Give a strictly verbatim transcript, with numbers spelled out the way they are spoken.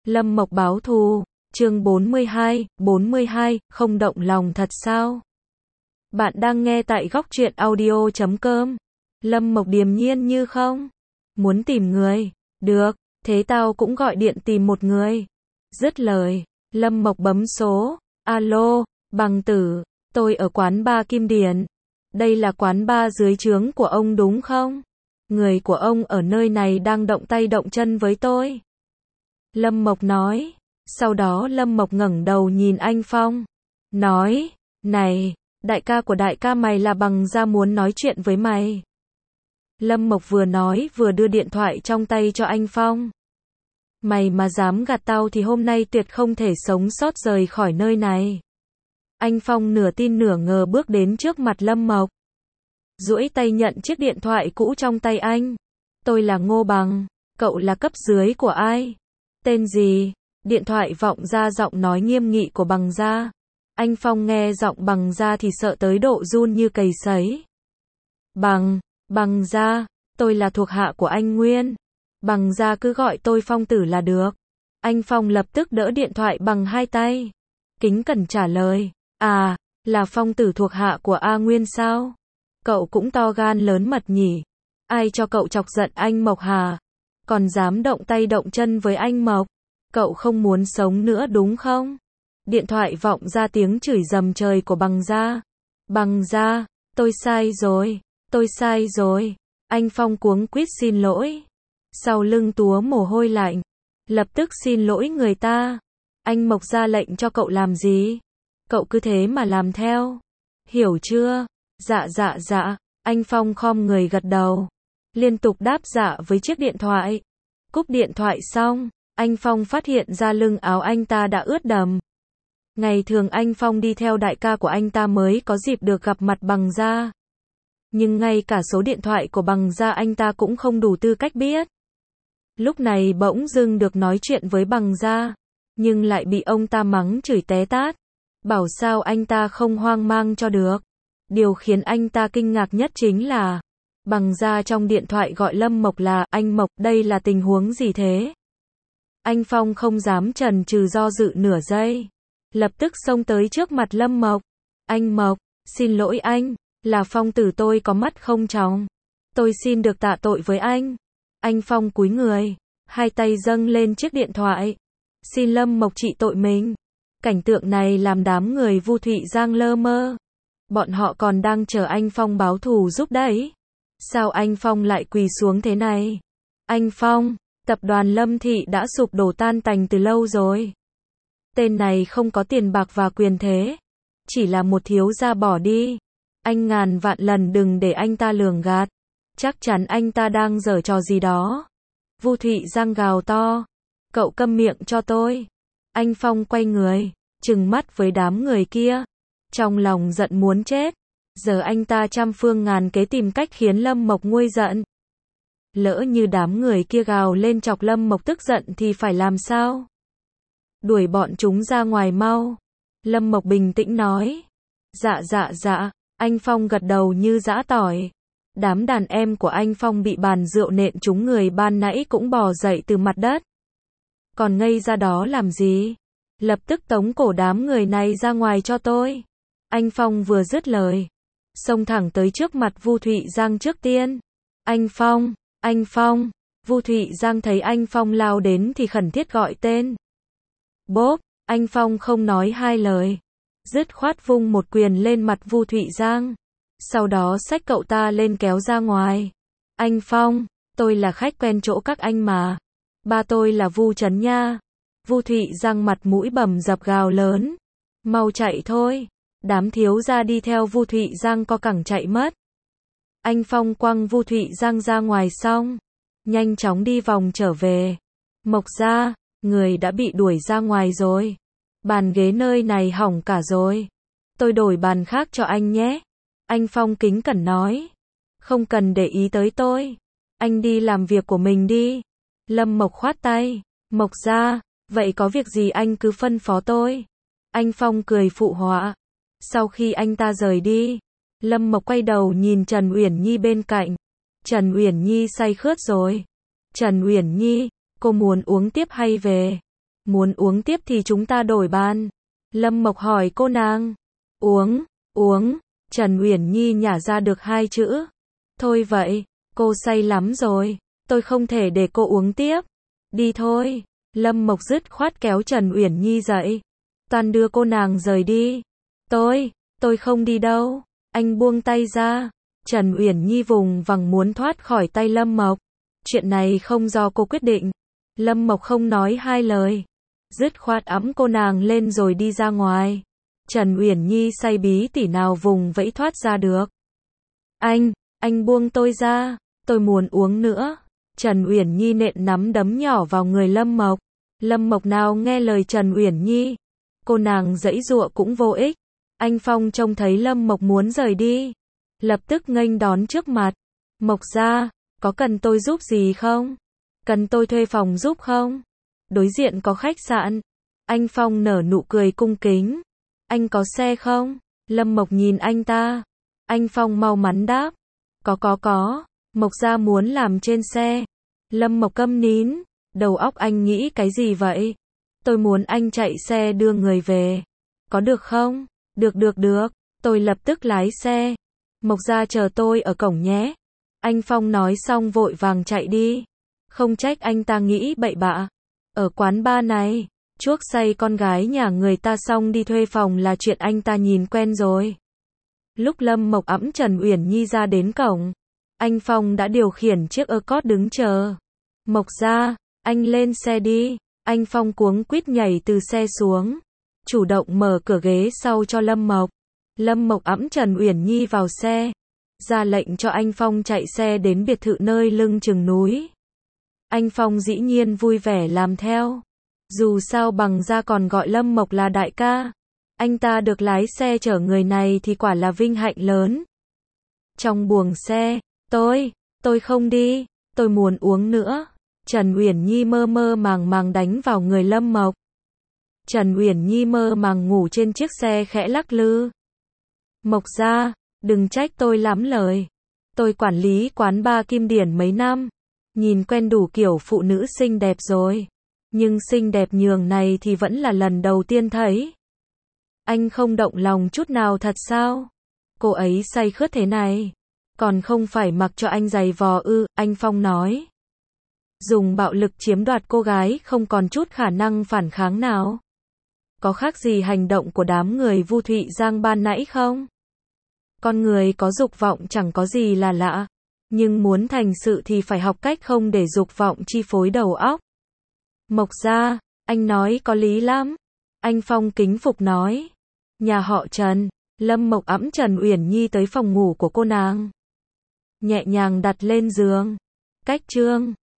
Lâm Mộc báo thù, chương bốn mươi hai, bốn mươi hai, không động lòng thật sao? Bạn đang nghe tại góc truyện audio chấm com. Lâm Mộc điềm nhiên như không. Muốn tìm người, được, thế tao cũng gọi điện tìm một người. Dứt lời, Lâm Mộc bấm số, alo, bằng tử, tôi ở quán bar Kim Điển. Đây là quán bar dưới trướng của ông đúng không? Người của ông ở nơi này đang động tay động chân với tôi. Lâm Mộc nói, sau đó Lâm Mộc ngẩng đầu nhìn anh Phong, nói, này, đại ca của đại ca mày là Bằng Gia muốn nói chuyện với mày. Lâm Mộc vừa nói vừa đưa điện thoại trong tay cho anh Phong. Mày mà dám gạt tao thì hôm nay tuyệt không thể sống sót rời khỏi nơi này. Anh Phong nửa tin nửa ngờ bước đến trước mặt Lâm Mộc. Duỗi tay nhận chiếc điện thoại cũ trong tay anh. Tôi là Ngô Bằng, cậu là cấp dưới của ai? Tên gì? Điện thoại vọng ra giọng nói nghiêm nghị của Bằng Gia. Anh Phong nghe giọng Bằng Gia thì sợ tới độ run như cầy sấy. Bằng, Bằng Gia, tôi là thuộc hạ của anh Nguyên. Bằng Gia cứ gọi tôi Phong tử là được. Anh Phong lập tức đỡ điện thoại bằng hai tay. Kính cẩn trả lời, à, là Phong tử thuộc hạ của A Nguyên sao? Cậu cũng to gan lớn mật nhỉ? Ai cho cậu chọc giận anh Mộc hả? Còn dám động tay động chân với anh Mộc? Cậu không muốn sống nữa đúng không? Điện thoại vọng ra tiếng chửi rầm trời của Bằng Gia. Bằng Gia, tôi sai rồi, tôi sai rồi. Anh Phong cuống quýt xin lỗi. Sau lưng túa mồ hôi lạnh. Lập tức xin lỗi người ta. Anh Mộc ra lệnh cho cậu làm gì? Cậu cứ thế mà làm theo. Hiểu chưa? Dạ dạ dạ. Anh Phong khom người gật đầu. Liên tục đáp dạ với chiếc điện thoại. Cúp điện thoại xong, anh Phong phát hiện ra lưng áo anh ta đã ướt đẫm. Ngày thường anh Phong đi theo đại ca của anh ta mới có dịp được gặp mặt Bằng Gia. Nhưng ngay cả số điện thoại của Bằng Gia anh ta cũng không đủ tư cách biết. Lúc này bỗng dưng được nói chuyện với Bằng Gia, nhưng lại bị ông ta mắng chửi té tát. Bảo sao anh ta không hoang mang cho được. Điều khiến anh ta kinh ngạc nhất chính là Bằng Gia trong điện thoại gọi Lâm Mộc là anh Mộc, đây là tình huống gì thế? Anh Phong không dám chần chừ do dự nửa giây. Lập tức xông tới trước mặt Lâm Mộc. Anh Mộc, xin lỗi anh, là Phong tử tôi có mắt không tròng. Tôi xin được tạ tội với anh. Anh Phong cúi người, hai tay dâng lên chiếc điện thoại. Xin Lâm Mộc trị tội mình. Cảnh tượng này làm đám người Vu Thụy Giang lơ mơ. Bọn họ còn đang chờ anh Phong báo thù giúp đấy. Sao anh Phong lại quỳ xuống thế này? Anh Phong, tập đoàn Lâm Thị đã sụp đổ tan tành từ lâu rồi. Tên này không có tiền bạc và quyền thế. Chỉ là một thiếu gia bỏ đi. Anh ngàn vạn lần đừng để anh ta lường gạt. Chắc chắn anh ta đang giở trò gì đó. Vu Thụy Giang gào to. Cậu câm miệng cho tôi. Anh Phong quay người, trừng mắt với đám người kia. Trong lòng giận muốn chết. Giờ anh ta trăm phương ngàn kế tìm cách khiến Lâm Mộc nguôi giận. Lỡ như đám người kia gào lên chọc Lâm Mộc tức giận thì phải làm sao? Đuổi bọn chúng ra ngoài mau. Lâm Mộc bình tĩnh nói. Dạ dạ dạ. Anh Phong gật đầu như giã tỏi. Đám đàn em của anh Phong bị bàn rượu nện trúng người ban nãy cũng bò dậy từ mặt đất. Còn ngây ra đó làm gì? Lập tức tống cổ đám người này ra ngoài cho tôi. Anh Phong vừa dứt lời, xông thẳng tới trước mặt Vu Thụy Giang trước tiên. Anh Phong, anh Phong. Vu Thụy Giang thấy anh Phong lao đến thì khẩn thiết gọi tên. Bốp, anh Phong không nói hai lời. Dứt khoát vung một quyền lên mặt Vu Thụy Giang. Sau đó xách cậu ta lên kéo ra ngoài. Anh Phong, tôi là khách quen chỗ các anh mà. Ba tôi là Vu Trấn nha. Vu Thụy Giang mặt mũi bầm dập gào lớn. Mau chạy thôi. Đám thiếu gia đi theo Vu Thụy Giang co cẳng chạy mất. Anh Phong quăng Vu Thụy Giang ra ngoài xong, nhanh chóng đi vòng trở về. Mộc gia, người đã bị đuổi ra ngoài rồi. Bàn ghế nơi này hỏng cả rồi. Tôi đổi bàn khác cho anh nhé. Anh Phong kính cẩn nói. Không cần để ý tới tôi. Anh đi làm việc của mình đi. Lâm Mộc khoát tay. Mộc gia, vậy có việc gì anh cứ phân phó tôi. Anh Phong cười phụ họa. Sau khi anh ta rời đi, Lâm Mộc quay đầu nhìn Trần Uyển Nhi bên cạnh. Trần Uyển Nhi say khướt rồi. Trần Uyển Nhi, cô muốn uống tiếp hay về? Muốn uống tiếp thì chúng ta đổi bàn. Lâm Mộc hỏi cô nàng. Uống, uống, Trần Uyển Nhi nhả ra được hai chữ. Thôi vậy, cô say lắm rồi, tôi không thể để cô uống tiếp. Đi thôi. Lâm Mộc dứt khoát kéo Trần Uyển Nhi dậy. Toàn đưa cô nàng rời đi. Tôi, tôi không đi đâu. Anh buông tay ra. Trần Uyển Nhi vùng vằng muốn thoát khỏi tay Lâm Mộc. Chuyện này không do cô quyết định. Lâm Mộc không nói hai lời. Dứt khoát ẵm cô nàng lên rồi đi ra ngoài. Trần Uyển Nhi say bí tỉ nào vùng vẫy thoát ra được. Anh, anh buông tôi ra. Tôi muốn uống nữa. Trần Uyển Nhi nện nắm đấm nhỏ vào người Lâm Mộc. Lâm Mộc nào nghe lời Trần Uyển Nhi. Cô nàng giãy giụa cũng vô ích. Anh Phong trông thấy Lâm Mộc muốn rời đi. Lập tức nghênh đón trước mặt. Mộc gia, có cần tôi giúp gì không? Cần tôi thuê phòng giúp không? Đối diện có khách sạn. Anh Phong nở nụ cười cung kính. Anh có xe không? Lâm Mộc nhìn anh ta. Anh Phong mau mắn đáp. Có có có. Mộc gia muốn làm trên xe. Lâm Mộc câm nín. Đầu óc anh nghĩ cái gì vậy? Tôi muốn anh chạy xe đưa người về. Có được không? Được được được. Tôi lập tức lái xe. Mộc gia chờ tôi ở cổng nhé. Anh Phong nói xong vội vàng chạy đi. Không trách anh ta nghĩ bậy bạ. Ở quán bar này, chuốc say con gái nhà người ta xong đi thuê phòng là chuyện anh ta nhìn quen rồi. Lúc Lâm Mộc ẵm Trần Uyển Nhi ra đến cổng, anh Phong đã điều khiển chiếc Accord đứng chờ. Mộc gia, anh lên xe đi. Anh Phong cuống quýt nhảy từ xe xuống, chủ động mở cửa ghế sau cho Lâm Mộc. Lâm Mộc ẵm Trần Uyển Nhi vào xe, ra lệnh cho anh Phong chạy xe đến biệt thự nơi lưng chừng núi. Anh Phong dĩ nhiên vui vẻ làm theo. Dù sao bằng ra còn gọi Lâm Mộc là đại ca. Anh ta được lái xe chở người này thì quả là vinh hạnh lớn. Trong buồng xe, tôi, tôi không đi, tôi muốn uống nữa. Trần Uyển Nhi mơ mơ màng màng đánh vào người Lâm Mộc. Trần Uyển Nhi mơ màng ngủ trên chiếc xe khẽ lắc lư. Mộc gia, đừng trách tôi lắm lời. Tôi quản lý quán bar Kim Điển mấy năm. Nhìn quen đủ kiểu phụ nữ xinh đẹp rồi. Nhưng xinh đẹp nhường này thì vẫn là lần đầu tiên thấy. Anh không động lòng chút nào thật sao? Cô ấy say khướt thế này. Còn không phải mặc cho anh giày vò ư, anh Phong nói. Dùng bạo lực chiếm đoạt cô gái không còn chút khả năng phản kháng nào. Có khác gì hành động của đám người Vu Thụy Giang ban nãy không? Con người có dục vọng chẳng có gì là lạ. Nhưng muốn thành sự thì phải học cách không để dục vọng chi phối đầu óc. Mộc gia, anh nói có lý lắm. Anh Phong kính phục nói. Nhà họ Trần. Lâm Mộc ẵm Trần Uyển Nhi tới phòng ngủ của cô nàng. Nhẹ nhàng đặt lên giường. Cách trương.